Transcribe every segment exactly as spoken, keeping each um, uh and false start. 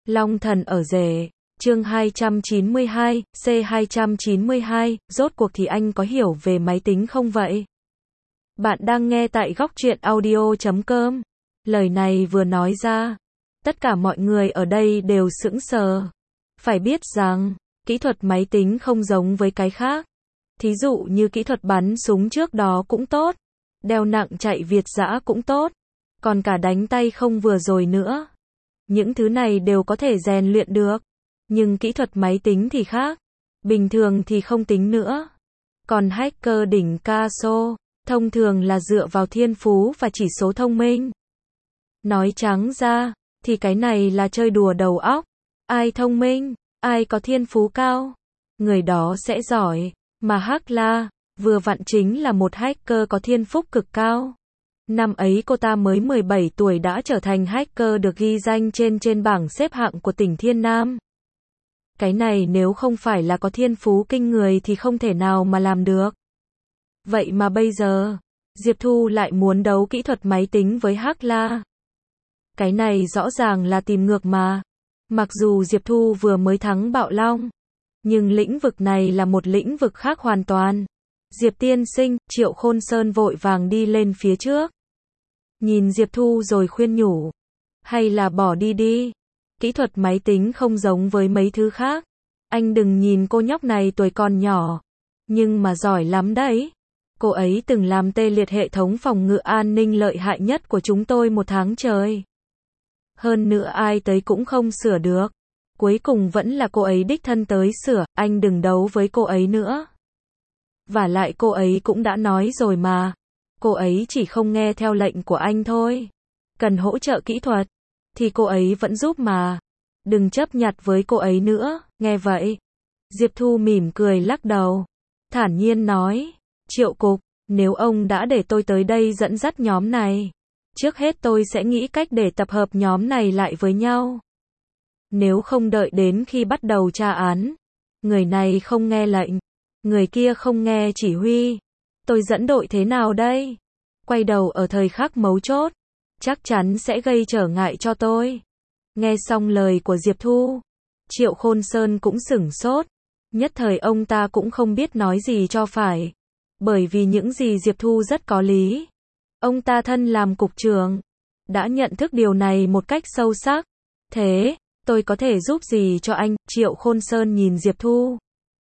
Long thần ở rể, chương hai trăm chín mươi hai, C hai trăm chín mươi hai, rốt cuộc thì anh có hiểu về máy tính không vậy? Bạn đang nghe tại góc truyện audio chấm com. Lời này vừa nói ra, tất cả mọi người ở đây đều sững sờ. Phải biết rằng, kỹ thuật máy tính không giống với cái khác. Thí dụ như kỹ thuật bắn súng trước đó cũng tốt, đeo nặng chạy Việt dã cũng tốt, còn cả đánh tay không vừa rồi nữa. Những thứ này đều có thể rèn luyện được, nhưng kỹ thuật máy tính thì khác, bình thường thì không tính nữa. Còn hacker đỉnh ca sô, thông thường là dựa vào thiên phú và chỉ số thông minh. Nói trắng ra, thì cái này là chơi đùa đầu óc. Ai thông minh, ai có thiên phú cao, người đó sẽ giỏi. Mà Hắc-La, vừa vặn chính là một hacker có thiên phú cực cao. Năm ấy cô ta mới mười bảy tuổi đã trở thành hacker được ghi danh trên trên bảng xếp hạng của tỉnh Thiên Nam. Cái này nếu không phải là có thiên phú kinh người thì không thể nào mà làm được. Vậy mà bây giờ, Diệp Thu lại muốn đấu kỹ thuật máy tính với Hắc-La. Cái này rõ ràng là tìm ngược mà. Mặc dù Diệp Thu vừa mới thắng Bạo Long, nhưng lĩnh vực này là một lĩnh vực khác hoàn toàn. Diệp tiên sinh, Triệu Khôn Sơn vội vàng đi lên phía trước. Nhìn Diệp Thu rồi khuyên nhủ. Hay là bỏ đi đi. Kỹ thuật máy tính không giống với mấy thứ khác. Anh đừng nhìn cô nhóc này tuổi còn nhỏ, nhưng mà giỏi lắm đấy. Cô ấy từng làm tê liệt hệ thống phòng ngự an ninh lợi hại nhất của chúng tôi một tháng trời. Hơn nữa ai tới cũng không sửa được. Cuối cùng vẫn là cô ấy đích thân tới sửa, anh đừng đấu với cô ấy nữa. Vả lại cô ấy cũng đã nói rồi mà. Cô ấy chỉ không nghe theo lệnh của anh thôi. Cần hỗ trợ kỹ thuật, thì cô ấy vẫn giúp mà. Đừng chấp nhặt với cô ấy nữa, nghe vậy. Diệp Thu mỉm cười lắc đầu. Thản nhiên nói, Triệu Cục, nếu ông đã để tôi tới đây dẫn dắt nhóm này, trước hết tôi sẽ nghĩ cách để tập hợp nhóm này lại với nhau. Nếu không đợi đến khi bắt đầu tra án, người này không nghe lệnh, người kia không nghe chỉ huy, tôi dẫn đội thế nào đây? Quay đầu ở thời khắc mấu chốt, chắc chắn sẽ gây trở ngại cho tôi. Nghe xong lời của Diệp Thu, Triệu Khôn Sơn cũng sửng sốt. Nhất thời ông ta cũng không biết nói gì cho phải. Bởi vì những gì Diệp Thu rất có lý. Ông ta thân làm cục trưởng, đã nhận thức điều này một cách sâu sắc. Thế, tôi có thể giúp gì cho anh? Triệu Khôn Sơn nhìn Diệp Thu,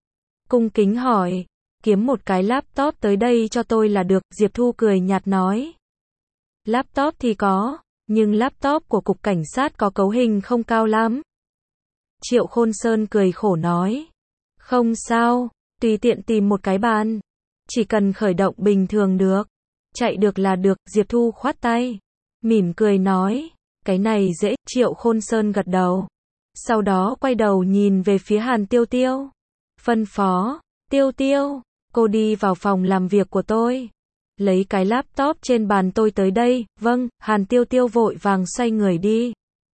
cung kính hỏi. Kiếm một cái laptop tới đây cho tôi là được. Diệp Thu cười nhạt nói. Laptop thì có, nhưng laptop của cục cảnh sát có cấu hình không cao lắm. Triệu Khôn Sơn cười khổ nói. Không sao, tùy tiện tìm một cái bàn. Chỉ cần khởi động bình thường được. Chạy được là được. Diệp Thu khoát tay, mỉm cười nói. Cái này dễ. Triệu Khôn Sơn gật đầu. Sau đó quay đầu nhìn về phía Hàn Tiêu Tiêu. Phân phó. Tiêu Tiêu, cô đi vào phòng làm việc của tôi. Lấy cái laptop trên bàn tôi tới đây. Vâng. Hàn Tiêu Tiêu vội vàng xoay người đi.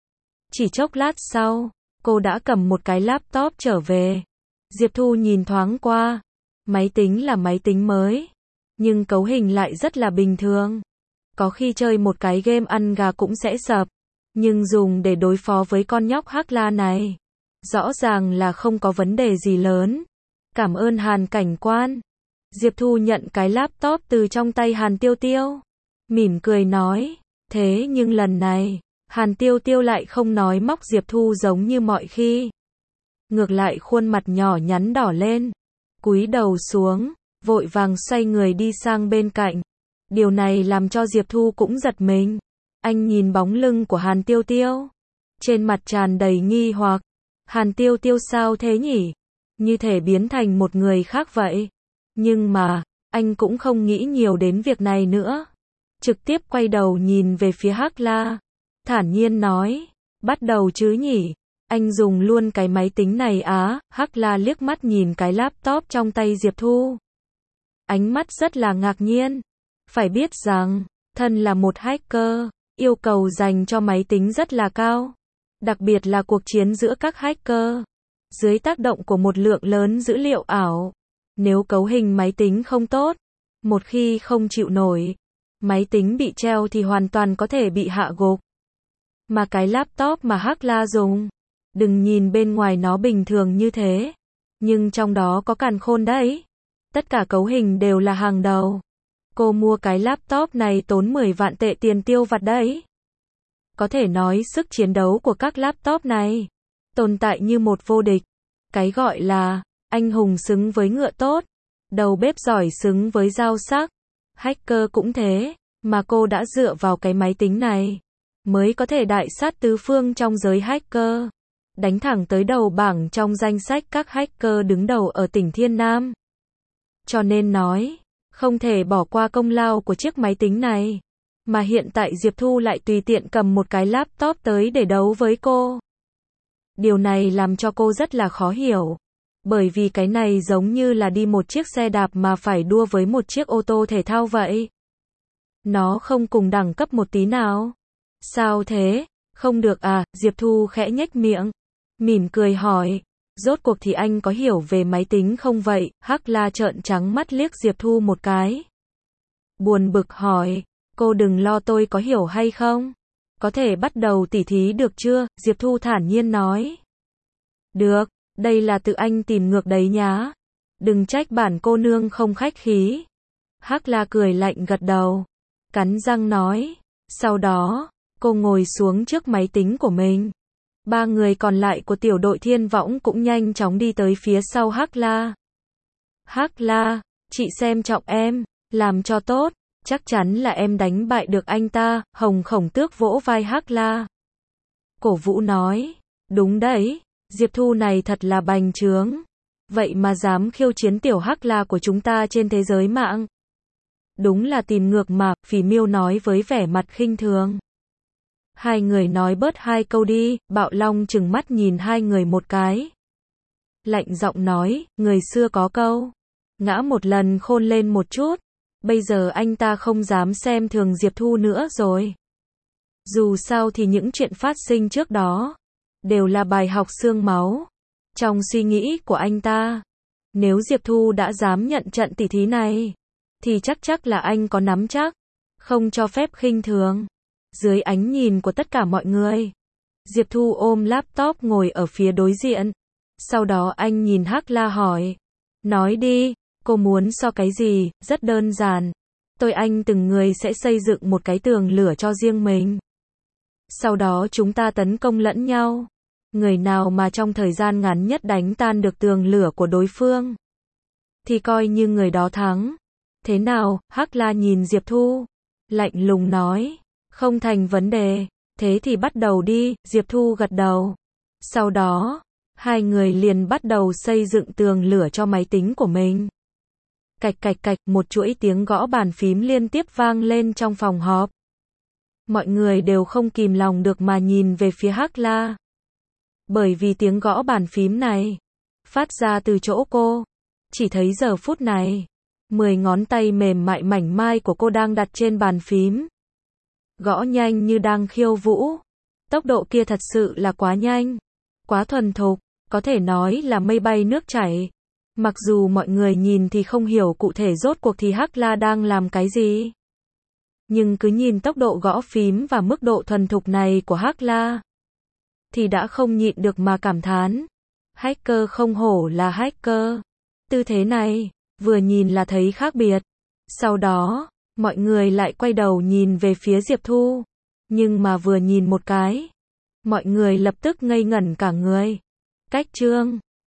Chỉ chốc lát sau, cô đã cầm một cái laptop trở về. Diệp Thu nhìn thoáng qua. Máy tính là máy tính mới, nhưng cấu hình lại rất là bình thường. Có khi chơi một cái game ăn gà cũng sẽ sập. Nhưng dùng để đối phó với con nhóc Hắc-La này, rõ ràng là không có vấn đề gì lớn. Cảm ơn Hàn cảnh quan. Diệp Thu nhận cái laptop từ trong tay Hàn Tiêu Tiêu, mỉm cười nói. Thế nhưng lần này, Hàn Tiêu Tiêu lại không nói móc Diệp Thu giống như mọi khi. Ngược lại khuôn mặt nhỏ nhắn đỏ lên, cúi đầu xuống, vội vàng xoay người đi sang bên cạnh. Điều này làm cho Diệp Thu cũng giật mình. Anh nhìn bóng lưng của Hàn Tiêu Tiêu, trên mặt tràn đầy nghi hoặc. Hàn Tiêu Tiêu sao thế nhỉ? Như thể biến thành một người khác vậy. Nhưng mà, anh cũng không nghĩ nhiều đến việc này nữa. Trực tiếp quay đầu nhìn về phía Hắc-La, thản nhiên nói. Bắt đầu chứ nhỉ? Anh dùng luôn cái máy tính này á? Hắc-La liếc mắt nhìn cái laptop trong tay Diệp Thu. Ánh mắt rất là ngạc nhiên. Phải biết rằng, thân là một hacker, yêu cầu dành cho máy tính rất là cao. Đặc biệt là cuộc chiến giữa các hacker. Dưới tác động của một lượng lớn dữ liệu ảo. Nếu cấu hình máy tính không tốt, một khi không chịu nổi, máy tính bị treo thì hoàn toàn có thể bị hạ gục. Mà cái laptop mà Hắc-La dùng, Đừng nhìn bên ngoài nó bình thường như thế, nhưng trong đó có càn khôn đấy. Tất cả cấu hình đều là hàng đầu. Cô mua cái laptop này tốn mười vạn tệ tiền tiêu vặt đấy. Có thể nói sức chiến đấu của các laptop này tồn tại như một vô địch. Cái gọi là anh hùng xứng với ngựa tốt, đầu bếp giỏi xứng với dao sắc. Hacker cũng thế, mà cô đã dựa vào cái máy tính này mới có thể đại sát tứ phương trong giới hacker, đánh thẳng tới đầu bảng trong danh sách các hacker đứng đầu ở tỉnh Thiên Nam. Cho nên nói, không thể bỏ qua công lao của chiếc máy tính này. Mà hiện tại Diệp Thu lại tùy tiện cầm một cái laptop tới để đấu với cô. Điều này làm cho cô rất là khó hiểu. Bởi vì cái này giống như là đi một chiếc xe đạp mà phải đua với một chiếc ô tô thể thao vậy. Nó không cùng đẳng cấp một tí nào. Sao thế? Không được à? Diệp Thu khẽ nhếch miệng, mỉm cười hỏi. Rốt cuộc thì anh có hiểu về máy tính không vậy? Hắc La trợn trắng mắt liếc Diệp Thu một cái. Buồn bực hỏi. Cô đừng lo, tôi có hiểu hay không? Có thể bắt đầu tỉ thí được chưa? Diệp Thu thản nhiên nói. Được, đây là tự anh tìm ngược đấy nhá. Đừng trách bản cô nương không khách khí. Hắc La cười lạnh gật đầu, cắn răng nói. Sau đó, cô ngồi xuống trước máy tính của mình. Ba người còn lại của tiểu đội Thiên Võng cũng nhanh chóng đi tới phía sau Hắc La. Hắc La, chị xem trọng em, làm cho tốt, chắc chắn là em đánh bại được anh ta. Hồng Khổng Tước vỗ vai Hắc La, cổ vũ nói. Đúng đấy, Diệp Thu này thật là bành trướng. Vậy mà dám khiêu chiến tiểu Hắc La của chúng ta trên thế giới mạng. Đúng là tìm ngược mà, Phỉ Miêu nói với vẻ mặt khinh thường. Hai người nói bớt hai câu đi. Bạo Long trừng mắt nhìn hai người một cái, lạnh giọng nói, người xưa có câu, ngã một lần khôn lên một chút. Bây giờ anh ta không dám xem thường Diệp Thu nữa rồi. Dù sao thì những chuyện phát sinh trước đó đều là bài học xương máu trong suy nghĩ của anh ta. Nếu Diệp Thu đã dám nhận trận tỷ thí này, thì chắc chắc là anh có nắm chắc, không cho phép khinh thường. Dưới ánh nhìn của tất cả mọi người, Diệp Thu ôm laptop ngồi ở phía đối diện. Sau đó anh nhìn Hắc La hỏi. Nói đi, cô muốn so cái gì? Rất đơn giản. Tôi anh từng người sẽ xây dựng một cái tường lửa cho riêng mình. Sau đó chúng ta tấn công lẫn nhau. Người nào mà trong thời gian ngắn nhất đánh tan được tường lửa của đối phương, thì coi như người đó thắng. Thế nào? Hắc La nhìn Diệp Thu, lạnh lùng nói. Không thành vấn đề, thế thì bắt đầu đi. Diệp Thu gật đầu. Sau đó, hai người liền bắt đầu xây dựng tường lửa cho máy tính của mình. Cạch cạch cạch, một chuỗi tiếng gõ bàn phím liên tiếp vang lên trong phòng họp. Mọi người đều không kìm lòng được mà nhìn về phía Hắc La. Bởi vì tiếng gõ bàn phím này phát ra từ chỗ cô. Chỉ thấy giờ phút này, mười ngón tay mềm mại mảnh mai của cô đang đặt trên bàn phím, gõ nhanh như đang khiêu vũ. Tốc độ kia thật sự là quá nhanh, quá thuần thục, có thể nói là mây bay nước chảy. Mặc dù mọi người nhìn thì không hiểu cụ thể rốt cuộc thì Hắc La đang làm cái gì, nhưng cứ nhìn tốc độ gõ phím và mức độ thuần thục này của Hắc La, thì đã không nhịn được mà cảm thán. Hacker không hổ là hacker. Tư thế này, vừa nhìn là thấy khác biệt. Sau đó, mọi người lại quay đầu nhìn về phía Diệp Thu. Nhưng mà vừa nhìn một cái, mọi người lập tức ngây ngẩn cả người. Cách chương